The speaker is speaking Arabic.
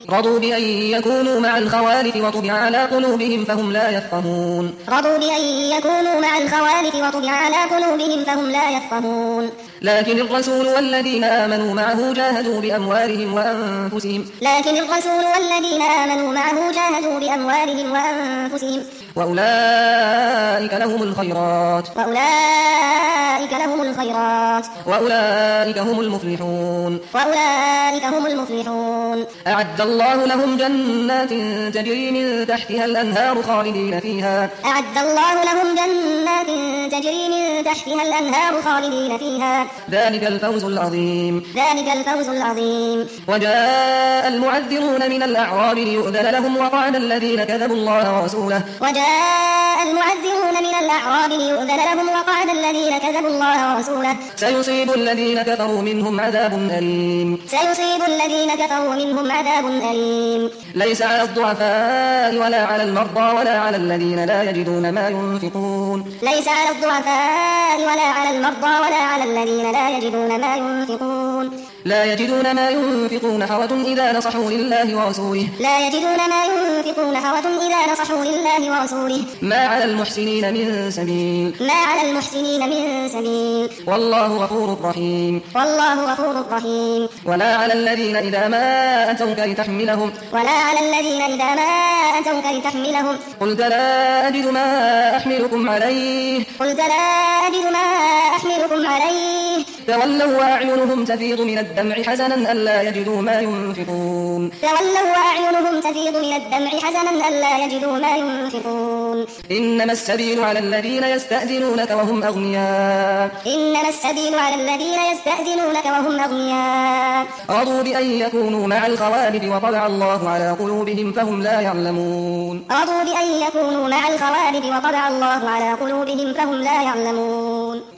رضوا بأن يكونوا مع الخوالف وطبع على قلوبهم فهم لا يفقهون رضوا بأن يكونوا مع الخوالف وطبع على قلوبهم فهم لا يفقهون لكن الرسول والذين آمنوا معه جاهدوا بأموالهم وأنفسهم وأولئك لهم الخيرات وأولئك هم المفلحون أعد الله لهم جنات تجري من تحتها الأنهار خالدين فيها ذلك الفوز العظيم وجاء المعذرون من الأعراب ليؤذن لهم وقعد الذين كذبوا الله ورسوله سيصيب الذين كفروا منهم عذاب أليم ليس على الضعفاء ولا على المرضى ولا على الذين لا يجدون ما ينفقون حرج إذا نصحوا لله ورسوله ما على المحسنين من سبيل والله غفور رحيم ولا على الذين إذا ما أتوك لتحملهم قلت لا أجد ما أحملكم عليه تولوا وأعينهم تفيض من الدمع حزنا ألا يجدوا ما ينفقون إنما السبيل على الذين يستأذنونك وهم أغنياء رضوا بأن يكونوا مع الخوالف وطبع الله على قلوبهم فهم لا يعلمون